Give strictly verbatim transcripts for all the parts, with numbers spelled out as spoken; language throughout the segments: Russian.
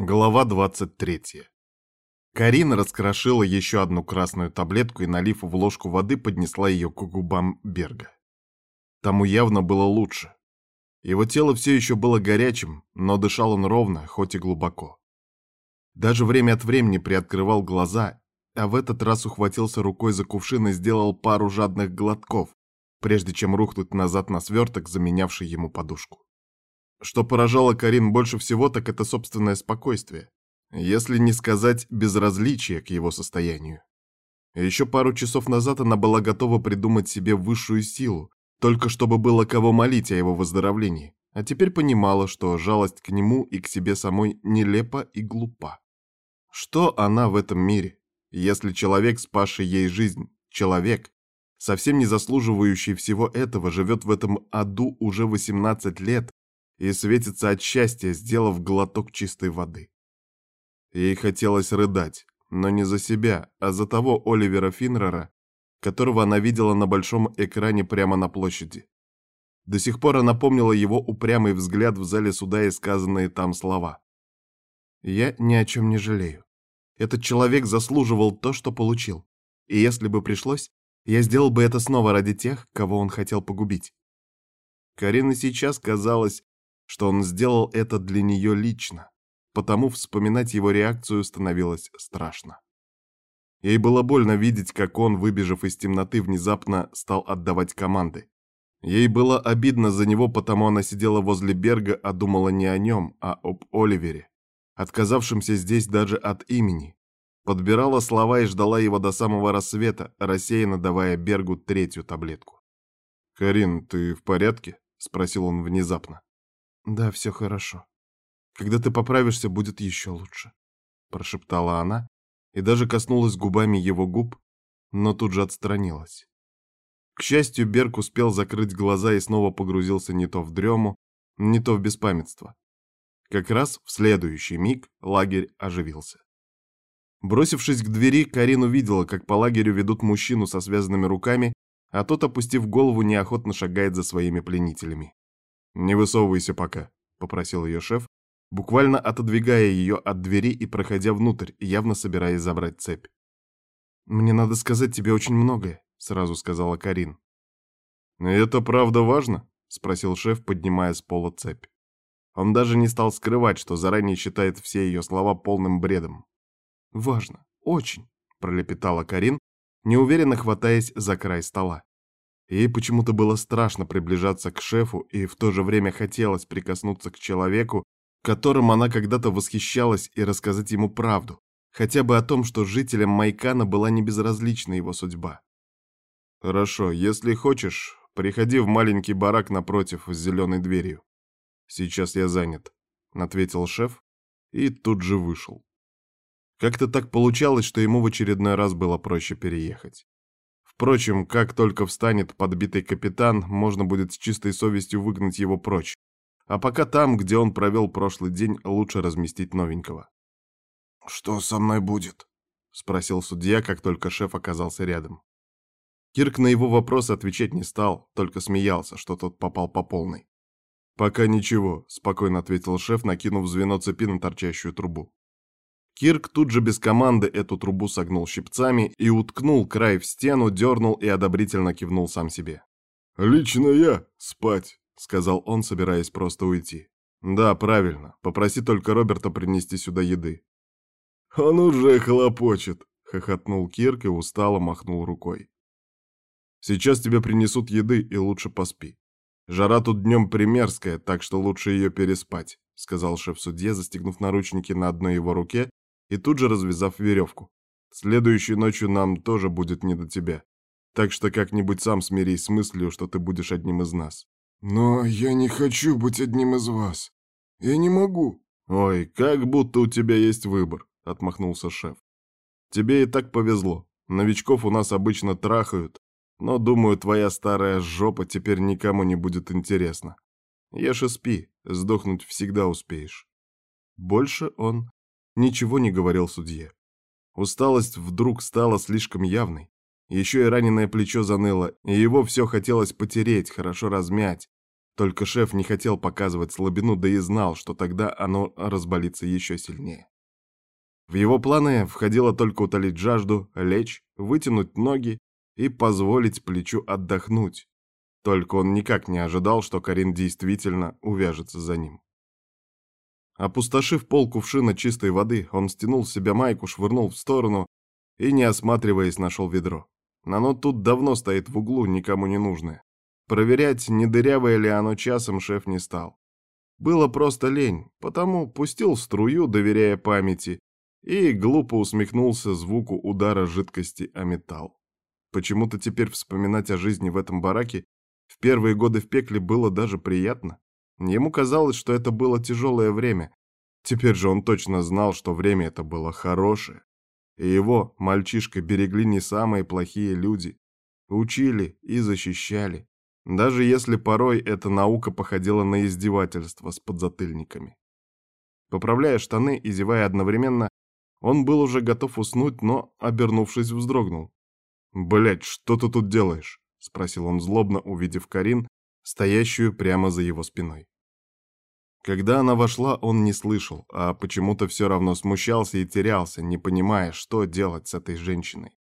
Глава двадцать третья. Карина раскрошила еще одну красную таблетку и, налив в ложку воды, поднесла ее к губам Берга. Тому явно было лучше. Его тело все еще было горячим, но дышал он ровно, хоть и глубоко. Даже время от времени приоткрывал глаза, а в этот раз ухватился рукой за кувшин и сделал пару жадных глотков, прежде чем рухнуть назад на сверток, заменявший ему подушку. Что поражало Карин больше всего, так это собственное спокойствие, если не сказать безразличие к его состоянию. Еще пару часов назад она была готова придумать себе высшую силу, только чтобы было кого молить о его выздоровлении, а теперь понимала, что жалость к нему и к себе самой нелепа и глупа. Что она в этом мире, если человек, спасший ей жизнь, человек, совсем не заслуживающий всего этого, живет в этом аду уже восемнадцать лет, и светится от счастья, сделав глоток чистой воды. Ей хотелось рыдать, но не за себя, а за того Оливера Финнера, которого она видела на большом экране прямо на площади. До сих пор она помнила его упрямый взгляд в зале суда и сказанные там слова. «Я ни о чем не жалею. Этот человек заслуживал то, что получил. И если бы пришлось, я сделал бы это снова ради тех, кого он хотел погубить». Карине сейчас казалось, что он сделал это для нее лично, потому вспоминать его реакцию становилось страшно. Ей было больно видеть, как он, выбежав из темноты, внезапно стал отдавать команды. Ей было обидно за него, потому она сидела возле Берга, а думала не о нем, а об Оливере, отказавшемся здесь даже от имени. Подбирала слова и ждала его до самого рассвета, рассеянно давая Бергу третью таблетку. «Карин, ты в порядке?» — спросил он внезапно. «Да, все хорошо. Когда ты поправишься, будет еще лучше», — прошептала она и даже коснулась губами его губ, но тут же отстранилась. К счастью, Берг успел закрыть глаза и снова погрузился не то в дрему, не то в беспамятство. Как раз в следующий миг лагерь оживился. Бросившись к двери, Карин увидела, как по лагерю ведут мужчину со связанными руками, а тот, опустив голову, неохотно шагает за своими пленителями. «Не высовывайся пока», — попросил ее шеф, буквально отодвигая ее от двери и проходя внутрь, явно собираясь забрать цепь. «Мне надо сказать тебе очень многое», — сразу сказала Карин. «Это правда важно?» — спросил шеф, поднимая с пола цепь. Он даже не стал скрывать, что заранее считает все ее слова полным бредом. «Важно, очень», — пролепетала Карин, неуверенно хватаясь за край стола. Ей почему-то было страшно приближаться к шефу, и в то же время хотелось прикоснуться к человеку, которым она когда-то восхищалась, и рассказать ему правду, хотя бы о том, что жителям Майкана была не безразлична его судьба. «Хорошо, если хочешь, приходи в маленький барак напротив с зеленой дверью. Сейчас я занят», — ответил шеф и тут же вышел. Как-то так получалось, что ему в очередной раз было проще переехать. Впрочем, как только встанет подбитый капитан, можно будет с чистой совестью выгнать его прочь. А пока там, где он провел прошлый день, лучше разместить новенького. «Что со мной будет?» — спросил судья, как только шеф оказался рядом. Кирк на его вопрос отвечать не стал, только смеялся, что тот попал по полной. «Пока ничего», — спокойно ответил шеф, накинув звено цепи на торчащую трубу. Кирк тут же без команды эту трубу согнул щипцами и уткнул край в стену, дернул и одобрительно кивнул сам себе. «Лично я спать», — сказал он, собираясь просто уйти. «Да, правильно. Попроси только Роберта принести сюда еды». «Он уже хлопочет», — хохотнул Кирк и устало махнул рукой. «Сейчас тебе принесут еды, и лучше поспи. Жара тут днем примерская, так что лучше ее переспать», — сказал шеф-судья, застегнув наручники на одной его руке и тут же развязав веревку. «Следующей ночью нам тоже будет не до тебя. Так что как-нибудь сам смирись с мыслью, что ты будешь одним из нас». «Но я не хочу быть одним из вас. Я не могу». «Ой, как будто у тебя есть выбор», — отмахнулся шеф. «Тебе и так повезло. Новичков у нас обычно трахают, но, думаю, твоя старая жопа теперь никому не будет интересна. Ешь и спи, сдохнуть всегда успеешь». Больше он ничего не говорил судье. Усталость вдруг стала слишком явной. Еще и раненое плечо заныло, и его все хотелось потереть, хорошо размять, Только шеф не хотел показывать слабину, да и знал, что тогда оно разболится еще сильнее. В его планы входило только утолить жажду, лечь, вытянуть ноги и позволить плечу отдохнуть. Только он никак не ожидал, что Карин действительно увяжется за ним. Опустошив пол кувшина чистой воды, он стянул с себя майку, швырнул в сторону и, не осматриваясь, нашел ведро. Оно тут давно стоит в углу, никому не нужное. Проверять, не дырявое ли оно часом, шеф не стал. Было просто лень, потому пустил струю, доверяя памяти, и глупо усмехнулся звуку удара жидкости о металл. Почему-то теперь вспоминать о жизни в этом бараке в первые годы в пекле было даже приятно. Ему казалось, что это было тяжелое время. Теперь же он точно знал, что время это было хорошее. И его, мальчишка, берегли не самые плохие люди. Учили и защищали. Даже если порой эта наука походила на издевательство с подзатыльниками. Поправляя штаны и зевая одновременно, он был уже готов уснуть, но, обернувшись, вздрогнул. «Блядь, что ты тут делаешь?» — спросил он злобно, увидев Карин, стоящую прямо за его спиной. Когда она вошла, он не слышал, а почему-то все равно смущался и терялся, не понимая, что делать с этой женщиной.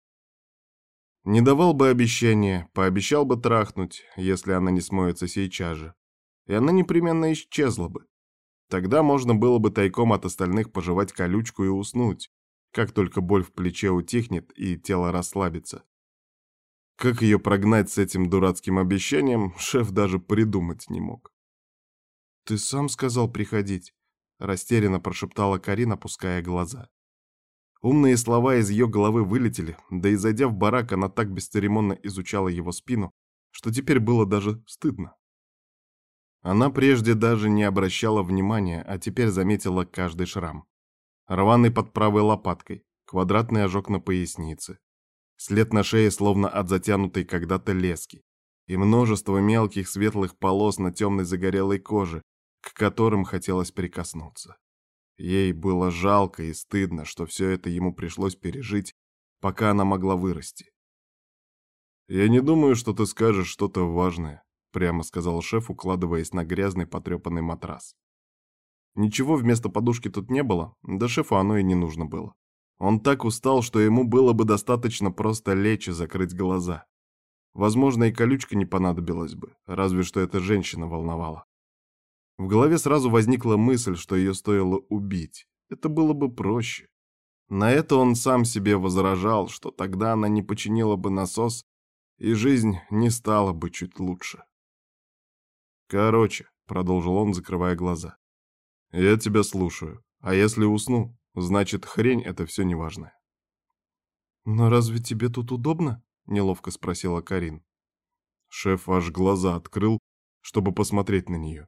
Не давал бы обещания, пообещал бы трахнуть, если она не смоется сейчас же. И она непременно исчезла бы. Тогда можно было бы тайком от остальных пожевать колючку и уснуть, как только боль в плече утихнет и тело расслабится. Как ее прогнать с этим дурацким обещанием, шеф даже придумать не мог. «Ты сам сказал приходить», — растерянно прошептала Карин, опуская глаза. Умные слова из ее головы вылетели, да и зайдя в барак, она так бесцеремонно изучала его спину, что теперь было даже стыдно. Она прежде даже не обращала внимания, а теперь заметила каждый шрам. Рваный под правой лопаткой, квадратный ожог на пояснице, след на шее словно от затянутой когда-то лески, и множество мелких светлых полос на темной загорелой коже, к которым хотелось прикоснуться. Ей было жалко и стыдно, что все это ему пришлось пережить, пока она могла вырасти. «Я не думаю, что ты скажешь что-то важное», — прямо сказал шеф, укладываясь на грязный потрепанный матрас. Ничего вместо подушки тут не было, да шефу оно и не нужно было. Он так устал, что ему было бы достаточно просто лечь и закрыть глаза. Возможно, и колючка не понадобилась бы, разве что эта женщина волновала. В голове сразу возникла мысль, что ее стоило убить. Это было бы проще. На это он сам себе возражал, что тогда она не починила бы насос, и жизнь не стала бы чуть лучше. «Короче», — продолжил он, закрывая глаза, — «я тебя слушаю, а если усну, значит, хрень — это все неважное». «Но разве тебе тут удобно?» — неловко спросила Карин. Шеф аж глаза открыл, чтобы посмотреть на нее.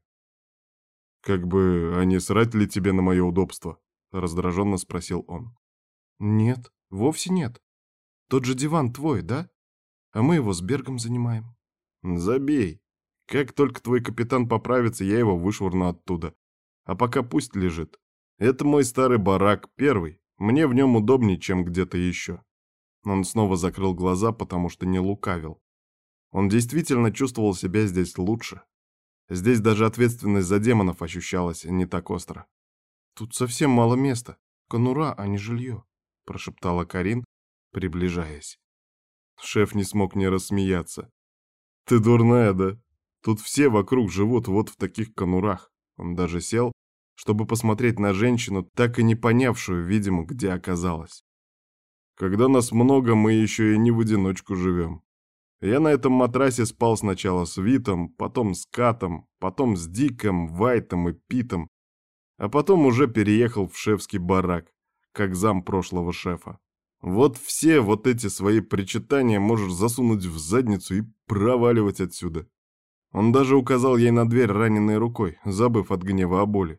«Как бы, а не срать ли тебе на мое удобство?» — раздраженно спросил он. «Нет, вовсе нет. Тот же диван твой, да? А мы его с Бергом занимаем». «Забей. Как только твой капитан поправится, я его вышвырну оттуда. А пока пусть лежит. Это мой старый барак, первый. Мне в нем удобнее, чем где-то еще». Он снова закрыл глаза, потому что не лукавил. Он действительно чувствовал себя здесь лучше. Здесь даже ответственность за демонов ощущалась не так остро. «Тут совсем мало места. Конура, а не жилье», — прошептала Карин, приближаясь. Шеф не смог не рассмеяться. «Ты дурная, да? Тут все вокруг живут вот в таких конурах». Он даже сел, чтобы посмотреть на женщину, так и не понявшую, видимо, где оказалась. «Когда нас много, мы еще и не в одиночку живем. Я на этом матрасе спал сначала с Витом, потом с Катом, потом с Диком, Вайтом и Питом, а потом уже переехал в шефский барак, как зам прошлого шефа. Вот все вот эти свои причитания можешь засунуть в задницу и проваливать отсюда». Он даже указал ей на дверь раненой рукой, забыв от гнева о боли.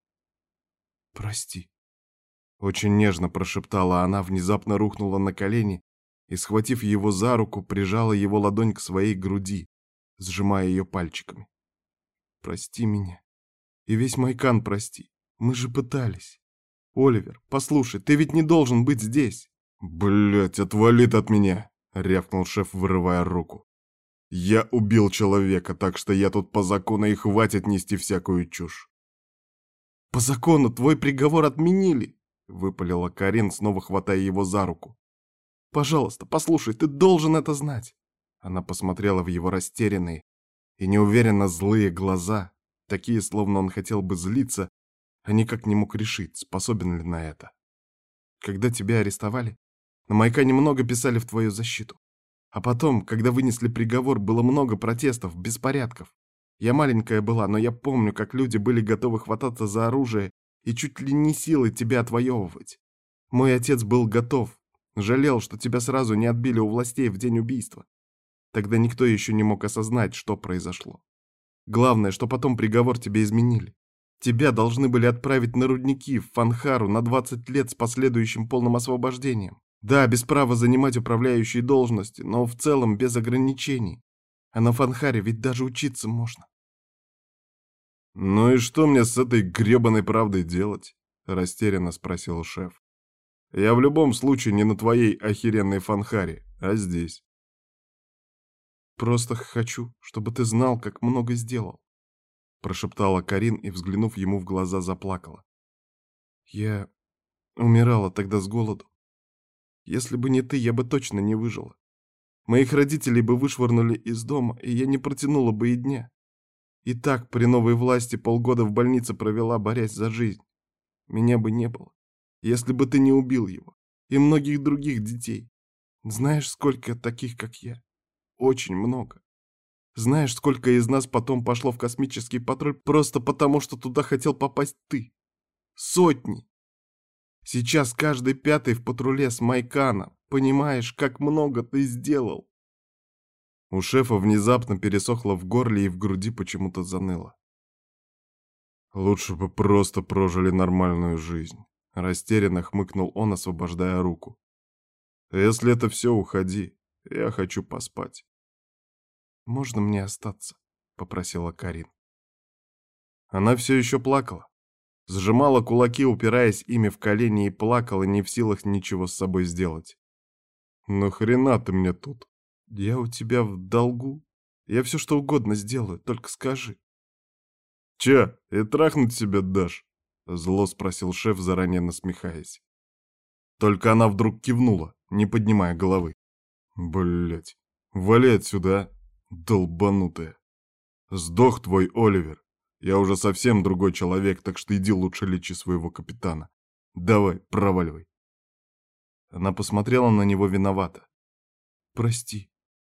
«Прости», — очень нежно прошептала она, внезапно рухнула на колени и, схватив его за руку, прижала его ладонь к своей груди, сжимая ее пальчиками. «Прости меня. И весь Майкан прости. Мы же пытались. Оливер, послушай, ты ведь не должен быть здесь». «Блядь, отвали ты от меня!» — рявкнул шеф, вырывая руку. Я убил человека, так что я тут по закону, и хватит нести всякую чушь. По закону твой приговор отменили, выпалила Карин, снова хватая его за руку. Пожалуйста, послушай, ты должен это знать. Она посмотрела в его растерянные и неуверенно злые глаза, такие, словно он хотел бы злиться, а никак не мог решить, способен ли на это. Когда тебя арестовали, на Майка немного писали в твою защиту. А потом, когда вынесли приговор, было много протестов, беспорядков. Я маленькая была, но я помню, как люди были готовы хвататься за оружие и чуть ли не силой тебя отвоевывать. Мой отец был готов, жалел, что тебя сразу не отбили у властей в день убийства. Тогда никто еще не мог осознать, что произошло. Главное, что потом приговор тебе изменили. Тебя должны были отправить на рудники в Фанхару на двадцать лет с последующим полным освобождением. Да, без права занимать управляющие должности, но в целом без ограничений. А на Фанхаре ведь даже учиться можно. «Ну и что мне с этой гребаной правдой делать?» — растерянно спросил шеф. «Я в любом случае не на твоей охеренной Фанхаре, а здесь». «Просто хочу, чтобы ты знал, как много сделал», — прошептала Карин и, взглянув ему в глаза, заплакала. «Я умирала тогда с голоду. Если бы не ты, я бы точно не выжила. Моих родителей бы вышвырнули из дома, и я не протянула бы и дня. И так при новой власти полгода в больнице провела, борясь за жизнь. Меня бы не было, если бы ты не убил его. И многих других детей. Знаешь, сколько таких, как я? Очень много. Знаешь, сколько из нас потом пошло в космический патруль просто потому, что туда хотел попасть ты? Сотни. Сейчас каждый пятый в патруле с Майкана. Понимаешь, как много ты сделал?» У шефа внезапно пересохло в горле и в груди почему-то заныло. «Лучше бы просто прожили нормальную жизнь», — растерянно хмыкнул он, освобождая руку. «Если это все, уходи. Я хочу поспать». «Можно мне остаться?» — попросила Карин. Она все еще плакала. Сжимала кулаки, упираясь ими в колени, и плакала, не в силах ничего с собой сделать. «Нахрена ты мне тут? Я у тебя в долгу. Я все что угодно сделаю, только скажи». «Че, и трахнуть себя дашь?» — зло спросил шеф, заранее насмехаясь. Только она вдруг кивнула, не поднимая головы. «Блядь, вали отсюда, а, долбанутая. Сдох твой Оливер. Я уже совсем другой человек, так что иди лучше лечи своего капитана. Давай, проваливай». Она посмотрела на него виновато. «Прости.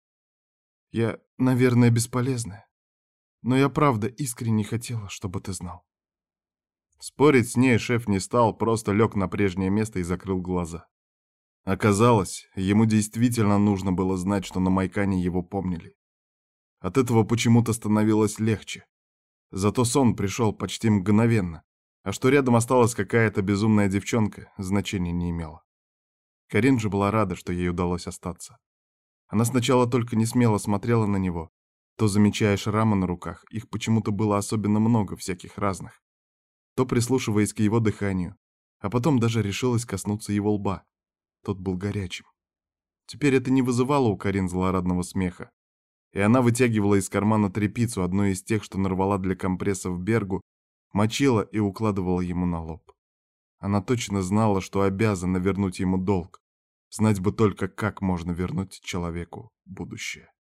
Я, наверное, бесполезная. Но я правда искренне хотела, чтобы ты знал». Спорить с ней шеф не стал, просто лег на прежнее место и закрыл глаза. Оказалось, ему действительно нужно было знать, что на Майкане его помнили. От этого почему-то становилось легче. Зато сон пришел почти мгновенно, а что рядом осталась какая-то безумная девчонка, значения не имело. Карин же была рада, что ей удалось остаться. Она сначала только не смело смотрела на него, то замечая шрамы на руках, их почему-то было особенно много, всяких разных, то прислушиваясь к его дыханию, а потом даже решилась коснуться его лба. Тот был горячим. Теперь это не вызывало у Карин злорадного смеха, и она вытягивала из кармана тряпицу, одну из тех, что нарвала для компрессов Бергу, мочила и укладывала ему на лоб. Она точно знала, что обязана вернуть ему долг. Знать бы только, как можно вернуть человеку будущее.